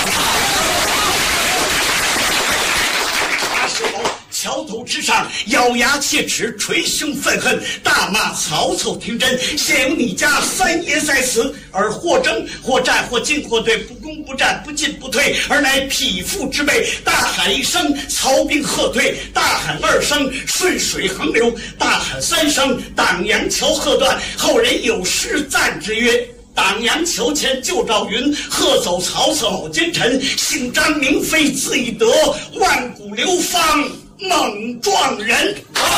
桥头之上，咬牙切齿，捶胸愤恨，大骂曹操听真，现有你家3爷在此，而或争或战或进或退，不攻不战，不进不退，而乃匹夫之辈。大喊1声，曹兵喝退；大喊2声，顺水横流；大喊3声，党阳桥喝断。后人有诗赞之曰：“党阳桥前救赵云，喝走曹操老奸臣。姓张名飞，字翼德，万古流芳猛撞人。”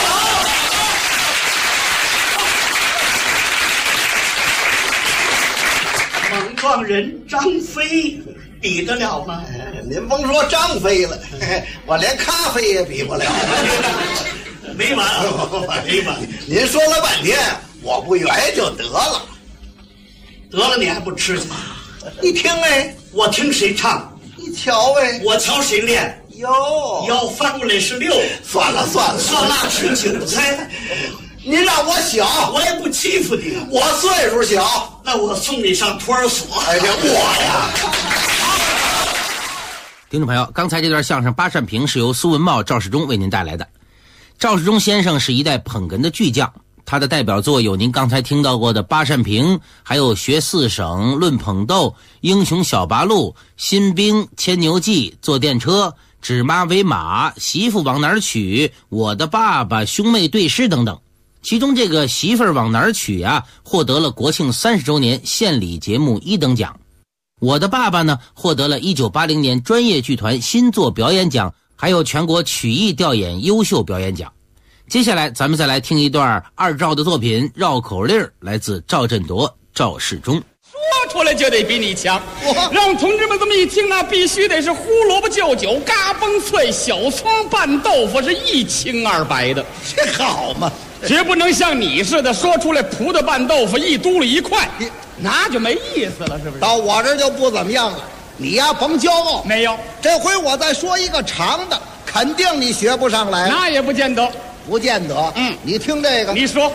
猛撞人张飞比得了吗？ 您甭说张飞了，我连咖啡也比不了。 没完啊，没完！ 您说了半天，我不圆就得了， 得了你还不吃去？ 你听哎， 我听谁唱？ 你瞧哎， 我瞧谁练？哟，翻过来是6。 算了， 算那是9猜。 您让我小， 我也不欺负你。 我岁数小， 那我送你上托儿所。 哎呀，我呀！ 听众朋友，刚才这段相声《八扇屏》是由苏文茂、赵世忠为您带来的。赵世忠先生是一代捧哏的巨匠，他的代表作有您刚才听到过的《八扇屏》，还有《学四省》《论捧逗》《英雄小八路》《新兵》《牵牛记》《坐电车》《指妈为马》《媳妇往哪儿娶》《我的爸爸》《兄妹对诗》等等。其中这个媳妇儿往哪儿娶啊，获得了国庆30周年献礼节目1等奖。我的爸爸呢，获得了1980年专业剧团新作表演奖，还有全国曲艺调演优秀表演奖。接下来咱们再来听一段二赵的作品《绕口令》，来自赵振铎、赵世忠。 说出来就得比你强，让同志们这么一听，那必须得是胡萝卜就酒，嘎嘣脆，小葱拌豆腐是一清二白的， 这好嘛？ 绝不能像你似的说出来葡萄拌豆腐一嘟噜1块，那就没意思了，是不是？ 到我这就不怎么样了。 你呀甭骄傲。 没有， 这回我再说一个长的，肯定你学不上来。 那也不见得， 不见得。你听这个， 你说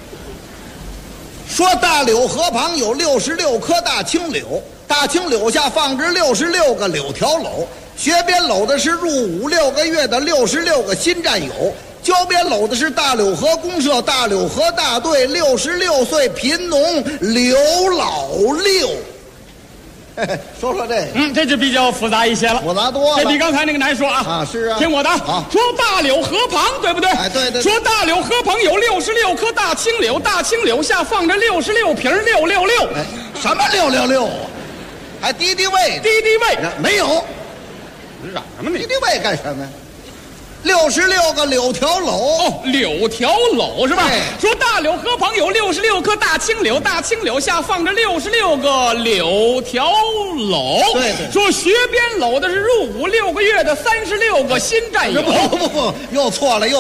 大柳河旁有66棵大青柳，大青柳下放置66个柳条篓，学编篓的是入伍6个月的66个新战友，教编篓的是大柳河公社大柳河大队66岁贫农刘老六。说说这个， 这就比较复杂一些了， 复杂多了， 这比刚才那个难说啊。 啊，是啊， 听我的。说大柳河旁，对不对？ 哎，对。 说大柳河旁有66棵大青柳，大青柳下放着66瓶666。 哎，什么666啊？还敌敌畏？ 敌敌畏没有。 嚷什么你？ 敌敌畏干什么呀？66个柳条篓。 哦，柳条篓是吧？说大柳河旁有66棵大青柳，大青柳下放着66个柳条篓。 对。 说学编篓的是入伍6个月的36个新战友。 不，又错了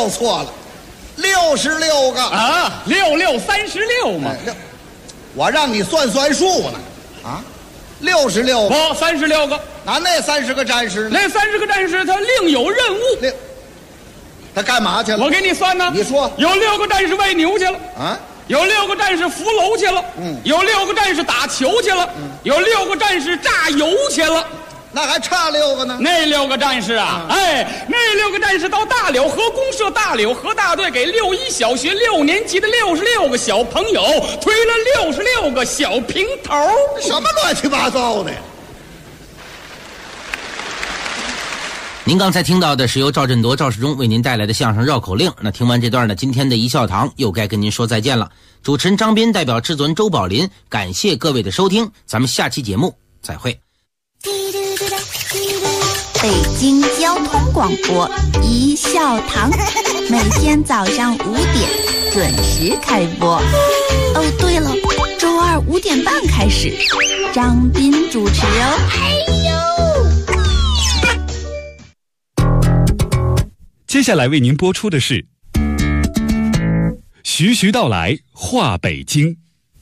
，66个啊，6636嘛。 我让你算数呢，啊，66个， 不，36个。 那30个战士呢？ 那30个战士他另有任务。 他干嘛去了？ 我给你算呢。 你说， 有6个战士喂牛去了啊， 有6个战士扶楼去了，有6个战士打球去了，有6个战士榨油去了， 那还差6个呢。 那6个战士啊，那6个战士到大柳河公社大柳河大队给61小学6年级的66个小朋友推了66个小平头。 什么乱七八糟的呀！ 您刚才听到的是由赵振铎、赵世忠为您带来的相声绕口令。那听完这段呢，今天的一笑堂又该跟您说再见了。主持人张斌代表制作人周宝林，感谢各位的收听，咱们下期节目再会。 北京交通广播一笑堂，每天早上5点准时开播。哦，对了，周二5点半开始，张斌主持哦。 接下来为您播出的是徐徐道来话北京。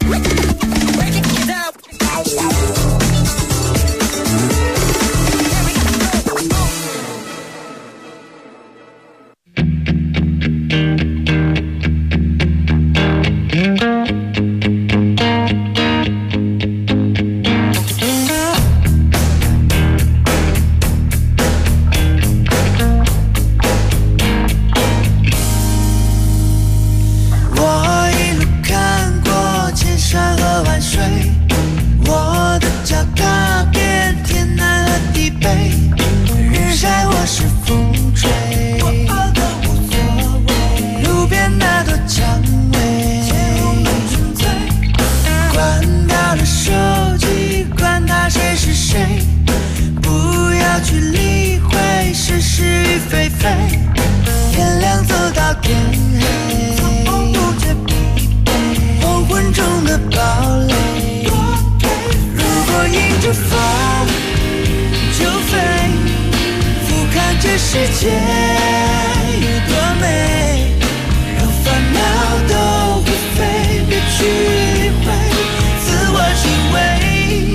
世界有多美，让烦恼都会飞，别去理会自我行为。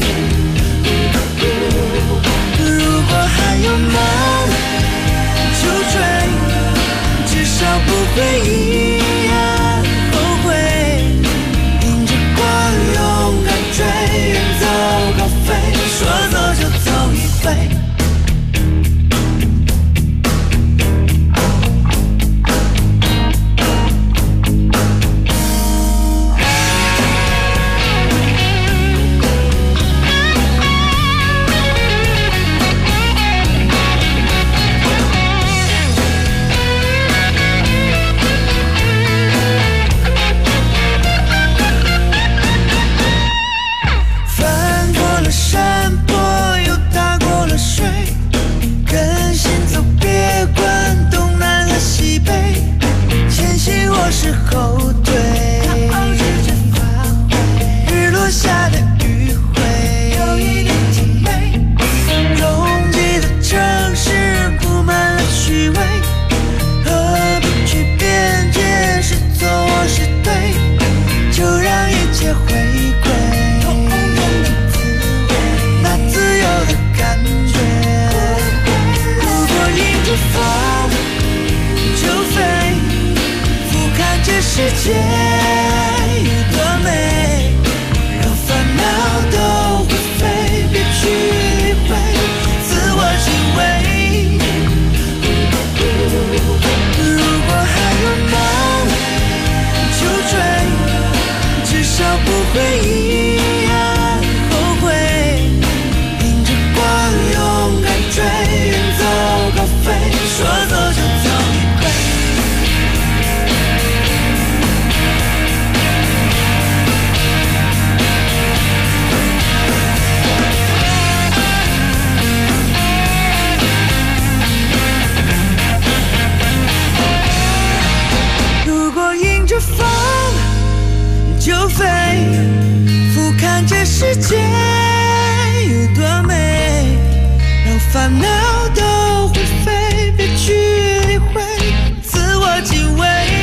如果还有梦就追，至少不会一样后悔。迎着光勇敢追，远走高飞，说走就走一回。 世界有多美，让烦恼都会飞，别去理会，自我敬畏。如果还有梦就追，至少不会一样后悔。迎着光勇敢追，远走高飞，说走就走一回。如果迎着风就飞，俯瞰这世界有多美，让烦恼都会飞，别去理会，自我敬畏。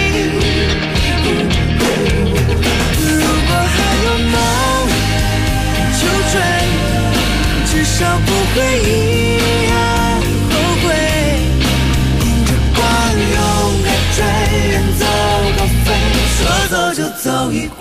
如果还有梦就追，至少不会一样后悔。迎着光勇敢追，远走高飞，说走就走一回。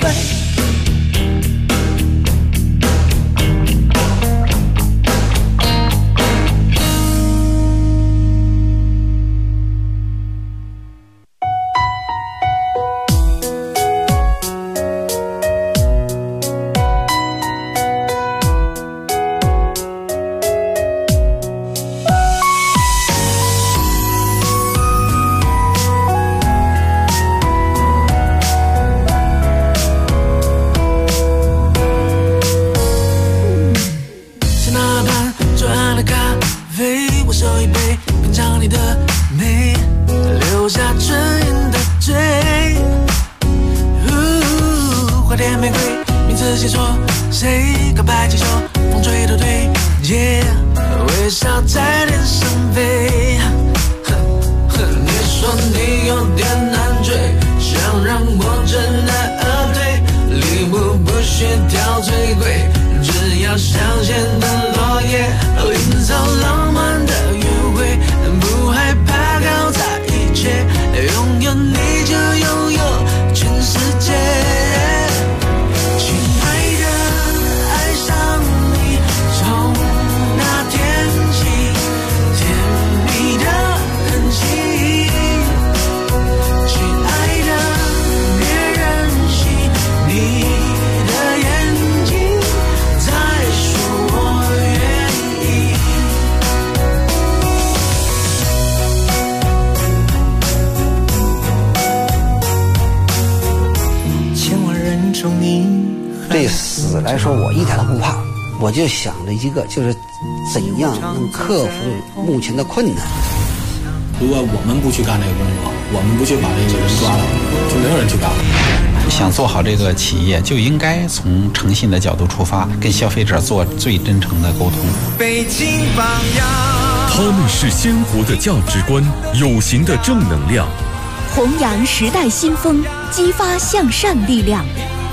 对死来说，我一点都不怕，我就想着一个，就是怎样能克服目前的困难。 如果我们不去干这个工作，我们不去把这个人抓了，就没有人去干了。 想做好这个企业，就应该从诚信的角度出发，跟消费者做最真诚的沟通。 北京榜样， 他们是鲜活的价值观，有形的正能量， 弘扬时代新风，激发向善力量。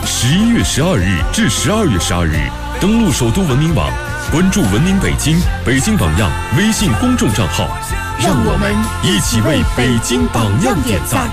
11月12日至12月12日，登录首都文明网，关注文明北京、北京榜样微信公众账号，让我们一起为北京榜样点赞。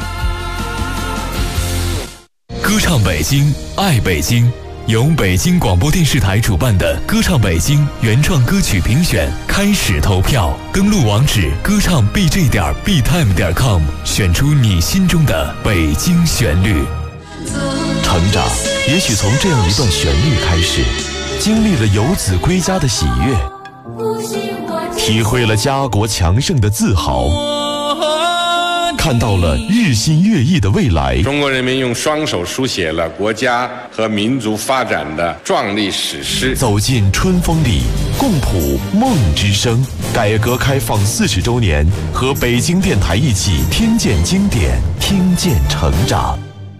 歌唱北京，爱北京，由北京广播电视台主办的歌唱北京原创歌曲评选开始投票，登录网址歌唱 bj.btime.com， 选出你心中的北京旋律。 成长也许从这样一段旋律开始，经历了游子归家的喜悦，体会了家国强盛的自豪，看到了日新月异的未来。 中国人民用双手书写了国家和民族发展的壮丽史诗。 走进春风里，共谱梦之声。改革开放40周年，和北京电台一起听见经典，听见成长。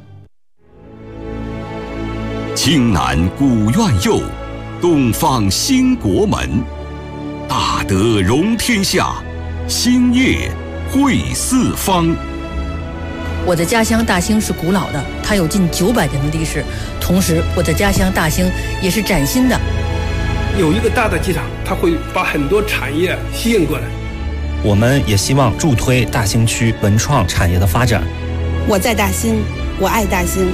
青南古院右，东方兴国门。大德容天下，兴业惠四方。 我的家乡大兴是古老的，它有近900年的历史。同时，我的家乡大兴也是崭新的。 有一个大的机场，它会把很多产业吸引过来。 我们也希望助推大兴区文创产业的发展。 我在大兴我爱大兴。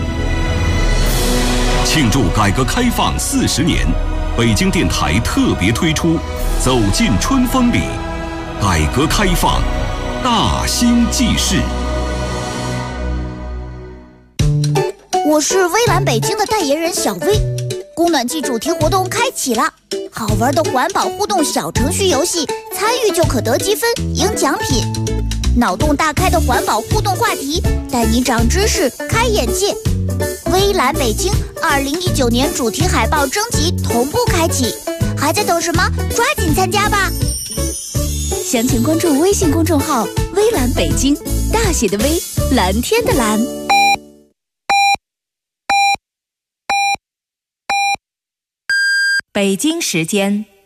庆祝改革开放40年，北京电台特别推出《走进春风里》，改革开放大兴记事。 我是微蓝北京的代言人小薇，供暖季主题活动开启了，好玩的环保互动小程序游戏，参与就可得积分赢奖品。脑洞大开的环保互动话题，带你长知识开眼界。微蓝北京2019年主题海报征集同步开启，还在等什么？抓紧参加吧！ 详情关注微信公众号“微蓝北京”，大写的微，蓝天的蓝。 北京时间